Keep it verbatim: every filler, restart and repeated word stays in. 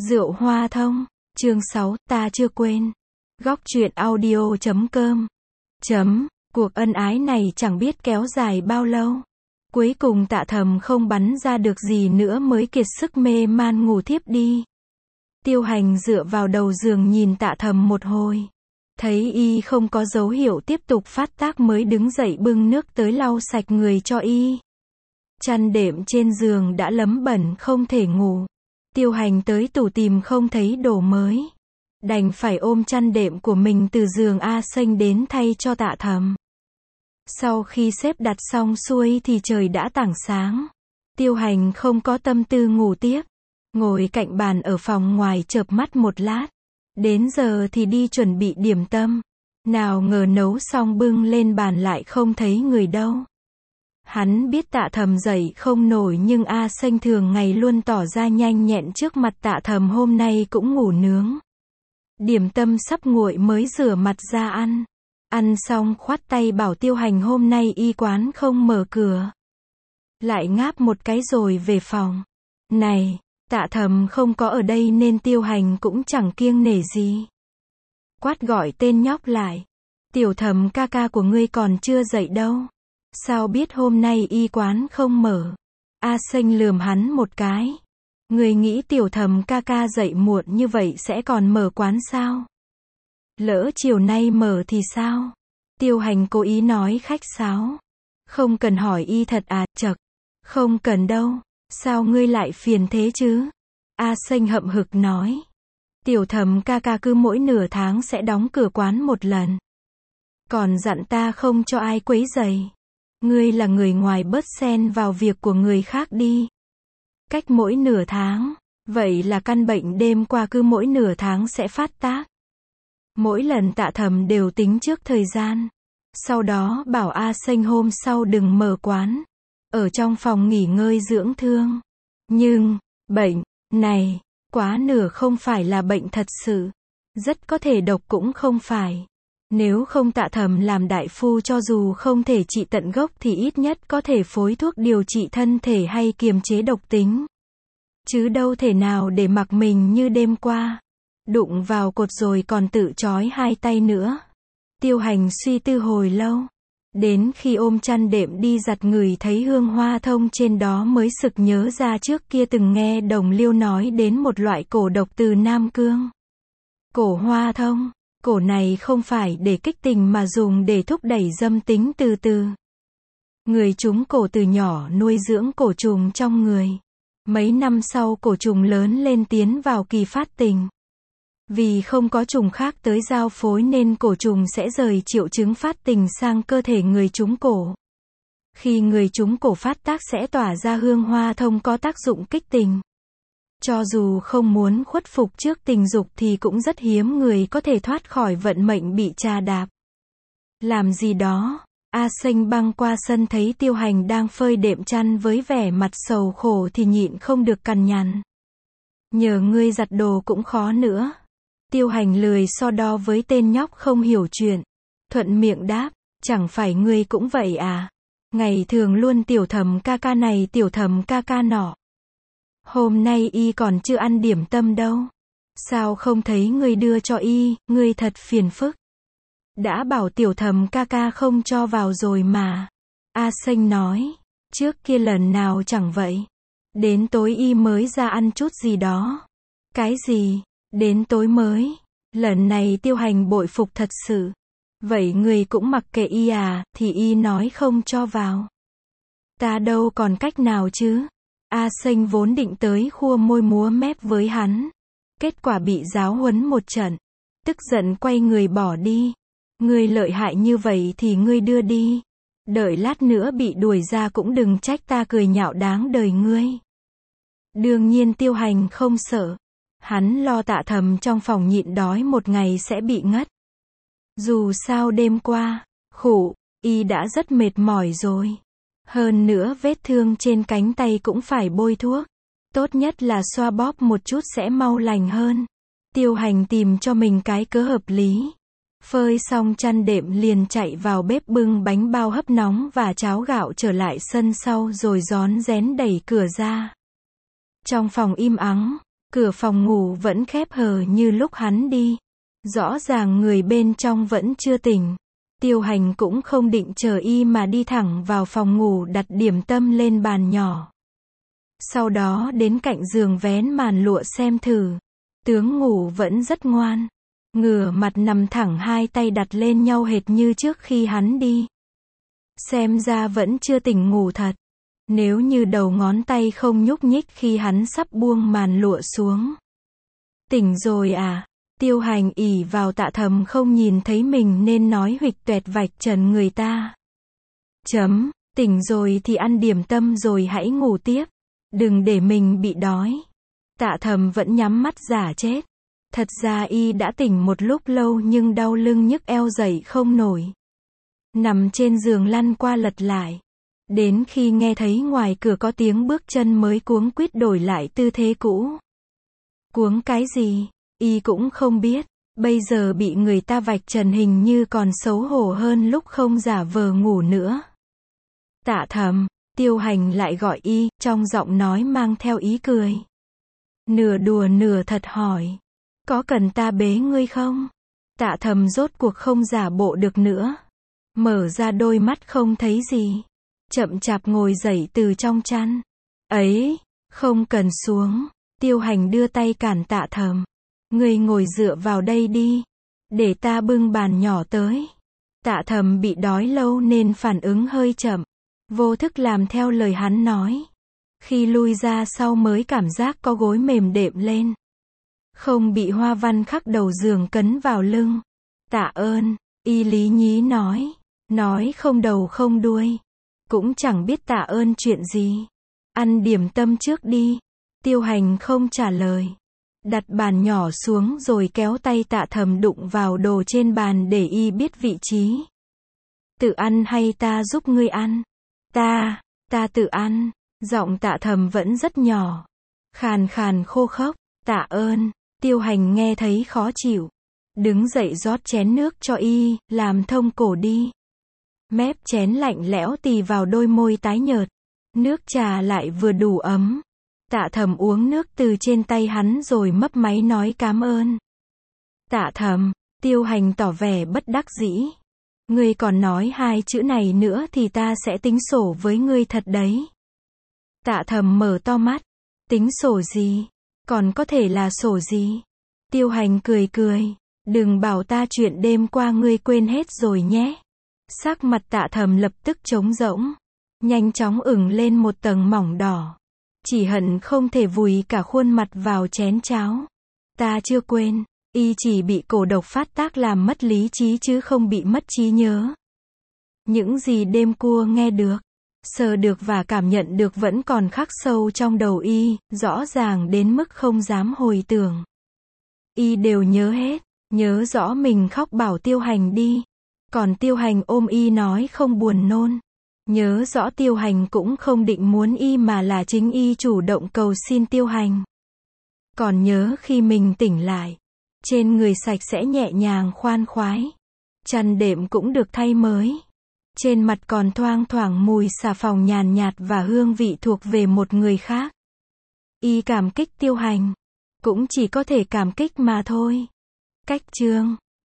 Rượu Hoa Thông, chương sáu, ta chưa quên. Góc truyện audio chấm com. Chấm, cuộc ân ái này chẳng biết kéo dài bao lâu. Cuối cùng Tạ Thầm không bắn ra được gì nữa mới kiệt sức mê man ngủ thiếp đi. Tiêu Hành dựa vào đầu giường nhìn Tạ Thầm một hồi. Thấy y không có dấu hiệu tiếp tục phát tác mới đứng dậy bưng nước tới lau sạch người cho y. Chăn đệm trên giường đã lấm bẩn không thể ngủ. Tiêu Hành tới tủ tìm không thấy đồ mới. Đành phải ôm chăn đệm của mình từ giường A Xanh đến thay cho Tạ Thầm. Sau khi xếp đặt xong xuôi thì trời đã tảng sáng. Tiêu Hành không có tâm tư ngủ tiếp. Ngồi cạnh bàn ở phòng ngoài chợp mắt một lát. Đến giờ thì đi chuẩn bị điểm tâm. Nào ngờ nấu xong bưng lên bàn lại không thấy người đâu. Hắn biết Tạ Thầm dậy không nổi nhưng A Xanh thường ngày luôn tỏ ra nhanh nhẹn trước mặt Tạ Thầm hôm nay cũng ngủ nướng. Điểm tâm sắp nguội mới rửa mặt ra ăn. Ăn xong khoát tay bảo Tiêu Hành hôm nay y quán không mở cửa. Lại ngáp một cái rồi về phòng. Này, Tạ Thầm không có ở đây nên Tiêu Hành cũng chẳng kiêng nể gì. Quát gọi tên nhóc lại. Tiểu Thầm ca ca của ngươi còn chưa dậy đâu. Sao biết hôm nay y quán không mở? A Xanh lườm hắn một cái. Người nghĩ Tiểu Thầm ca ca dậy muộn như vậy sẽ còn mở quán sao? Lỡ chiều nay mở thì sao? Tiêu Hành cố ý nói khách sáo. Không cần hỏi y thật à, chậc. Không cần đâu. Sao ngươi lại phiền thế chứ? A Xanh hậm hực nói. Tiểu Thầm ca ca cứ mỗi nửa tháng sẽ đóng cửa quán một lần. Còn dặn ta không cho ai quấy rầy. Ngươi là người ngoài bớt xen vào việc của người khác đi. Cách mỗi nửa tháng, vậy là căn bệnh đêm qua cứ mỗi nửa tháng sẽ phát tác. Mỗi lần Tạ Thầm đều tính trước thời gian. Sau đó bảo A Xanh hôm sau đừng mở quán. Ở trong phòng nghỉ ngơi dưỡng thương. Nhưng, bệnh này, quá nửa không phải là bệnh thật sự. Rất có thể độc cũng không phải. Nếu không Tạ Thầm làm đại phu cho dù không thể trị tận gốc thì ít nhất có thể phối thuốc điều trị thân thể hay kiềm chế độc tính. Chứ đâu thể nào để mặc mình như đêm qua. Đụng vào cột rồi còn tự trói hai tay nữa. Tiêu Hành suy tư hồi lâu. Đến khi ôm chăn đệm đi giặt người thấy hương hoa thông trên đó mới sực nhớ ra trước kia từng nghe Đồng Liêu nói đến một loại cổ độc từ Nam Cương. Cổ hoa thông. Cổ này không phải để kích tình mà dùng để thúc đẩy dâm tính từ từ. Người trúng cổ từ nhỏ nuôi dưỡng cổ trùng trong người. Mấy năm sau cổ trùng lớn lên tiến vào kỳ phát tình. Vì không có trùng khác tới giao phối nên cổ trùng sẽ rời triệu chứng phát tình sang cơ thể người trúng cổ. Khi người trúng cổ phát tác sẽ tỏa ra hương hoa thông có tác dụng kích tình. Cho dù không muốn khuất phục trước tình dục thì cũng rất hiếm người có thể thoát khỏi vận mệnh bị trà đạp. Làm gì đó, A Xanh băng qua sân thấy Tiêu Hành đang phơi đệm chăn với vẻ mặt sầu khổ thì nhịn không được cằn nhằn. Nhờ ngươi giặt đồ cũng khó nữa. Tiêu Hành lười so đo với tên nhóc không hiểu chuyện. Thuận miệng đáp, chẳng phải ngươi cũng vậy à? Ngày thường luôn Tiểu Thầm ca ca này Tiểu Thầm ca ca nọ. Hôm nay y còn chưa ăn điểm tâm đâu. Sao không thấy ngươi đưa cho y, ngươi thật phiền phức. Đã bảo Tiểu Thầm ca ca không cho vào rồi mà. A Xanh nói, trước kia lần nào chẳng vậy. Đến tối y mới ra ăn chút gì đó. Cái gì? Đến tối mới. Lần này Tiêu Hành bội phục thật sự. Vậy người cũng mặc kệ y à, thì y nói không cho vào. Ta đâu còn cách nào chứ. A Xanh vốn định tới khua môi múa mép với hắn. Kết quả bị giáo huấn một trận. Tức giận quay người bỏ đi. Ngươi lợi hại như vậy thì ngươi đưa đi. Đợi lát nữa bị đuổi ra cũng đừng trách ta cười nhạo đáng đời ngươi. Đương nhiên Tiêu Hành không sợ. Hắn lo Tạ Thầm trong phòng nhịn đói một ngày sẽ bị ngất. Dù sao đêm qua, khụ, y đã rất mệt mỏi rồi. Hơn nữa vết thương trên cánh tay cũng phải bôi thuốc. Tốt nhất là xoa bóp một chút sẽ mau lành hơn. Tiêu Hành tìm cho mình cái cớ hợp lý. Phơi xong chăn đệm liền chạy vào bếp bưng bánh bao hấp nóng và cháo gạo trở lại sân sau rồi rón rén đẩy cửa ra. Trong phòng im ắng, Cửa phòng ngủ vẫn khép hờ như lúc hắn đi. Rõ ràng người bên trong vẫn chưa tỉnh. Tiêu Hành cũng không định chờ y mà đi thẳng vào phòng ngủ đặt điểm tâm lên bàn nhỏ. Sau đó đến cạnh giường vén màn lụa xem thử. Tướng ngủ vẫn rất ngoan. Ngửa mặt nằm thẳng, hai tay đặt lên nhau hệt như trước khi hắn đi. Xem ra vẫn chưa tỉnh ngủ thật. Nếu như đầu ngón tay không nhúc nhích khi hắn sắp buông màn lụa xuống. Tỉnh rồi à? Tiêu Hành ỷ vào Tạ Thầm không nhìn thấy mình nên nói huỵch toẹt vạch trần người ta. Chấm, tỉnh rồi thì ăn điểm tâm rồi hãy ngủ tiếp. Đừng để mình bị đói. Tạ Thầm vẫn nhắm mắt giả chết. Thật ra y đã tỉnh một lúc lâu nhưng đau lưng nhức eo dậy không nổi. Nằm trên giường lăn qua lật lại. Đến khi nghe thấy ngoài cửa có tiếng bước chân mới cuống quýt đổi lại tư thế cũ. Cuống cái gì? Y cũng không biết. Bây giờ bị người ta vạch trần hình như còn xấu hổ hơn lúc không giả vờ ngủ nữa. Tạ Thầm, Tiêu Hành lại gọi y, trong giọng nói mang theo ý cười. Nửa đùa nửa thật hỏi. Có cần ta bế ngươi không? Tạ Thầm rốt cuộc không giả bộ được nữa. Mở ra đôi mắt không thấy gì. Chậm chạp ngồi dậy từ trong chăn. Ấy, không cần xuống. Tiêu Hành đưa tay cản Tạ Thầm. Ngươi ngồi dựa vào đây đi. Để ta bưng bàn nhỏ tới. Tạ Thầm bị đói lâu nên phản ứng hơi chậm. Vô thức làm theo lời hắn nói. Khi lui ra sau mới cảm giác có gối mềm đệm lên. Không bị hoa văn khắc đầu giường cấn vào lưng. Tạ ơn, y lý nhí nói. Nói không đầu không đuôi. Cũng chẳng biết tạ ơn chuyện gì. Ăn điểm tâm trước đi. Tiêu Hành không trả lời. Đặt bàn nhỏ xuống rồi kéo tay Tạ Thầm đụng vào đồ trên bàn để y biết vị trí. Tự ăn hay ta giúp ngươi ăn? Ta, ta tự ăn. Giọng Tạ Thầm vẫn rất nhỏ. Khàn khàn khô khốc. Tạ ơn. Tiêu Hành nghe thấy khó chịu. Đứng dậy rót chén nước cho y, làm thông cổ đi. Mép chén lạnh lẽo tì vào đôi môi tái nhợt. Nước trà lại vừa đủ ấm. Tạ Thầm uống nước từ trên tay hắn rồi mấp máy nói cảm ơn. Tạ Thầm, Tiêu Hành tỏ vẻ bất đắc dĩ. Ngươi còn nói hai chữ này nữa thì ta sẽ tính sổ với ngươi thật đấy. Tạ Thầm mở to mắt. Tính sổ gì? Còn có thể là sổ gì? Tiêu Hành cười cười. Đừng bảo ta chuyện đêm qua ngươi quên hết rồi nhé. Sắc mặt Tạ Thầm lập tức trống rỗng. Nhanh chóng ửng lên một tầng mỏng đỏ. Chỉ hận không thể vùi cả khuôn mặt vào chén cháo. Ta chưa quên. Y chỉ bị cổ độc phát tác làm mất lý trí chứ không bị mất trí nhớ. Những gì đêm qua nghe được, sờ được và cảm nhận được vẫn còn khắc sâu trong đầu y, rõ ràng đến mức không dám hồi tưởng. Y đều nhớ hết, nhớ rõ mình khóc bảo Tiêu Hành đi. Còn Tiêu Hành ôm y nói không buồn nôn. Nhớ rõ Tiêu Hành cũng không định muốn y mà là chính y chủ động cầu xin Tiêu Hành. Còn nhớ khi mình tỉnh lại, trên người sạch sẽ nhẹ nhàng khoan khoái. Chăn đệm cũng được thay mới. Trên mặt còn thoang thoảng mùi xà phòng nhàn nhạt và hương vị thuộc về một người khác. Y cảm kích Tiêu Hành. Cũng chỉ có thể cảm kích mà thôi. Cách chương